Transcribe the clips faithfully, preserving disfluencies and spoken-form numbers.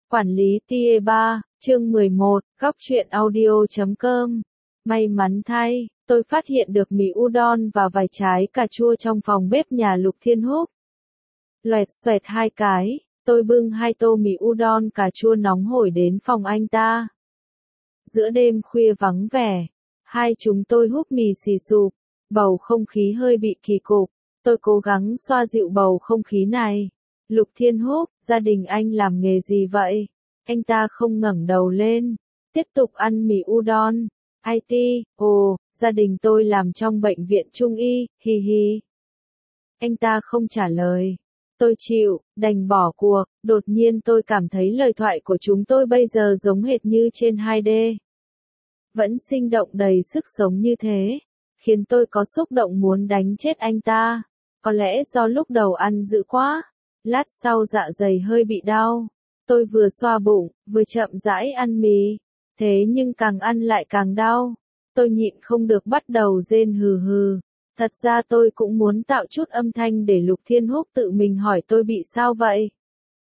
Quản lý tia ba, chương mười một, góc truyện audio chấm com. May mắn thay, tôi phát hiện được mì udon và vài trái cà chua trong phòng bếp nhà Lục Thiên Húc. Loẹt xoẹt hai cái, tôi bưng hai tô mì udon cà chua nóng hổi đến phòng anh ta. Giữa đêm khuya vắng vẻ, hai chúng tôi húp mì xì xụp, bầu không khí hơi bị kỳ cục. Tôi cố gắng xoa dịu bầu không khí này. Lục Thiên Húc, gia đình anh làm nghề gì vậy? Anh ta không ngẩng đầu lên, tiếp tục ăn mì udon. i tê, ồ, gia đình tôi làm trong bệnh viện Trung y, hi hi. Anh ta không trả lời. Tôi chịu, đành bỏ cuộc. Đột nhiên tôi cảm thấy lời thoại của chúng tôi bây giờ giống hệt như trên hai D. Vẫn sinh động đầy sức sống như thế, khiến tôi có xúc động muốn đánh chết anh ta. Có lẽ do lúc đầu ăn dữ quá, lát sau dạ dày hơi bị đau. Tôi vừa xoa bụng, vừa chậm rãi ăn mì. Thế nhưng càng ăn lại càng đau. Tôi nhịn không được bắt đầu rên hừ hừ. Thật ra tôi cũng muốn tạo chút âm thanh để Lục Thiên Húc tự mình hỏi tôi bị sao vậy.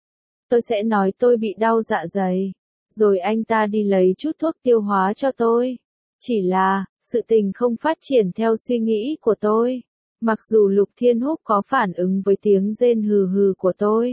Tôi sẽ nói tôi bị đau dạ dày, rồi anh ta đi lấy chút thuốc tiêu hóa cho tôi. Chỉ là, sự tình không phát triển theo suy nghĩ của tôi. Mặc dù Lục Thiên Húc có phản ứng với tiếng rên hừ hừ của tôi.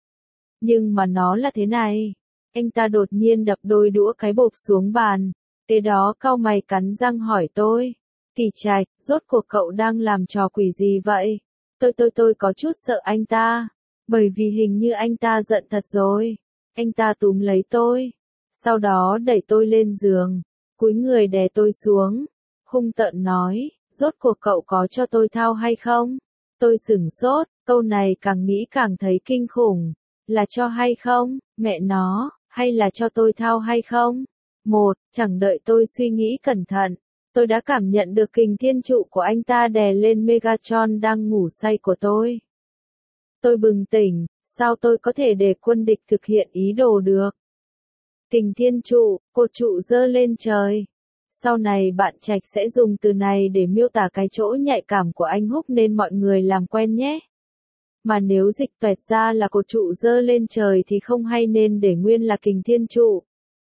Nhưng mà nó là thế này. Anh ta đột nhiên đập đôi đũa cái bộp xuống bàn. Kế đó cau mày cắn răng hỏi tôi. Kỳ Trạch, rốt cuộc cậu đang làm trò quỷ gì vậy? Tôi tôi tôi có chút sợ anh ta. Bởi vì hình như anh ta giận thật rồi. Anh ta túm lấy tôi. Sau đó đẩy tôi lên giường. Cúi người đè tôi xuống. Hung tợn nói. Rốt cuộc cậu có cho tôi thao hay không? Tôi sửng sốt, câu này càng nghĩ càng thấy kinh khủng. Là cho hay không, mẹ nó, hay là cho tôi thao hay không? Một, chẳng đợi tôi suy nghĩ cẩn thận. Tôi đã cảm nhận được kình thiên trụ của anh ta đè lên Megatron đang ngủ say của tôi. Tôi bừng tỉnh, sao tôi có thể để quân địch thực hiện ý đồ được? Kình thiên trụ, cột trụ giơ lên trời. Sau này bạn Trạch sẽ dùng từ này để miêu tả cái chỗ nhạy cảm của anh Húc nên mọi người làm quen nhé. Mà nếu dịch toẹt ra là cột trụ giơ lên trời thì không hay nên để nguyên là kình thiên trụ.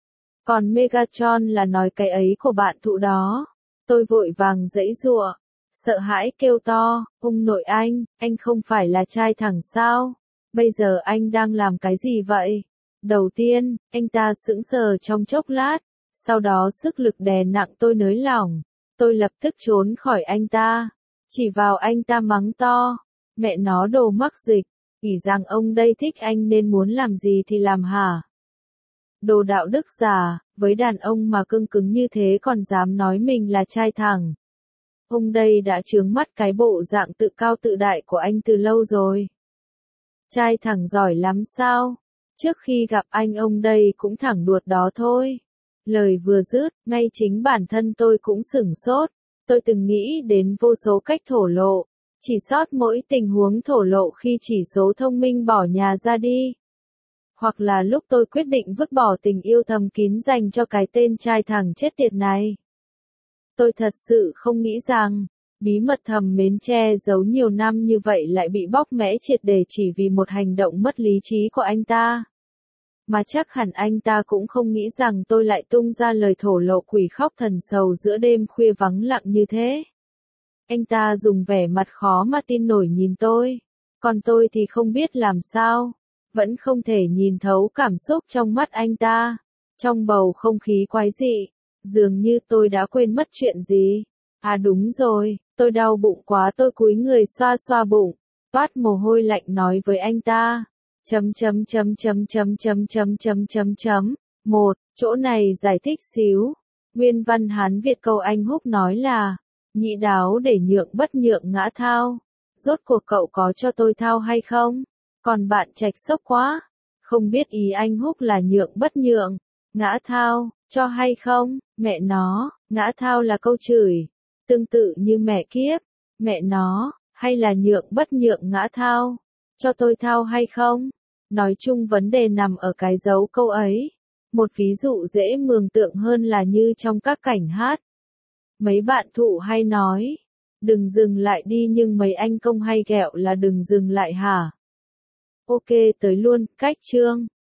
Còn Megatron là nói cái ấy của bạn thụ đó. Tôi vội vàng giãy giụa, sợ hãi kêu to, ông nội anh, anh không phải là trai thẳng sao? Bây giờ anh đang làm cái gì vậy? Đầu tiên, anh ta sững sờ trong chốc lát. Sau đó sức lực đè nặng tôi nới lỏng. Tôi lập tức trốn khỏi anh ta. Chỉ vào anh ta mắng to. Mẹ nó đồ mắc dịch. Ỷ rằng ông đây thích anh nên muốn làm gì thì làm hả? Đồ đạo đức giả, với đàn ông mà cưng cứng như thế còn dám nói mình là trai thẳng. Ông đây đã chướng mắt cái bộ dạng tự cao tự đại của anh từ lâu rồi. Trai thẳng giỏi lắm sao? Trước khi gặp anh ông đây cũng thẳng đuột đó thôi. Lời vừa dứt, ngay chính bản thân tôi cũng sửng sốt. Tôi từng nghĩ đến vô số cách thổ lộ. Chỉ sót mỗi tình huống thổ lộ khi chỉ số thông minh bỏ nhà ra đi. Hoặc là lúc tôi quyết định vứt bỏ tình yêu thầm kín dành cho cái tên trai thẳng chết tiệt này. Tôi thật sự không nghĩ rằng, bí mật thầm mến che giấu nhiều năm như vậy lại bị bóc mẽ triệt để chỉ vì một hành động mất lý trí của anh ta. Mà chắc hẳn anh ta cũng không nghĩ rằng tôi lại tung ra lời thổ lộ quỷ khóc thần sầu giữa đêm khuya vắng lặng như thế. Anh ta dùng vẻ mặt khó mà tin nổi nhìn tôi. Còn tôi thì không biết làm sao. Vẫn không thể nhìn thấu cảm xúc trong mắt anh ta. Trong bầu không khí quái dị. Dường như tôi đã quên mất chuyện gì. À đúng rồi, tôi đau bụng quá tôi cúi người xoa xoa bụng. Toát mồ hôi lạnh nói với anh ta. Chấm chấm chấm chấm chấm chấm chấm chấm chấm chấm. Một, chỗ này giải thích xíu. Nguyên văn Hán Việt câu anh Húc nói là, nhị đáo để nhượng bất nhượng ngã thao. Rốt cuộc cậu có cho tôi thao hay không? Còn bạn Trạch sốc quá. Không biết ý anh Húc là nhượng bất nhượng, ngã thao, cho hay không? Mẹ nó, ngã thao là câu chửi. Tương tự như mẹ kiếp. Mẹ nó, hay là nhượng bất nhượng ngã thao? Cho tôi thao hay không? Nói chung vấn đề nằm ở cái dấu câu ấy. Một ví dụ dễ mường tượng hơn là như trong các cảnh hát. Mấy bạn thụ hay nói, đừng dừng lại đi nhưng mấy anh công hay ghẹo là đừng dừng lại hả? Ok tới luôn, cách chương.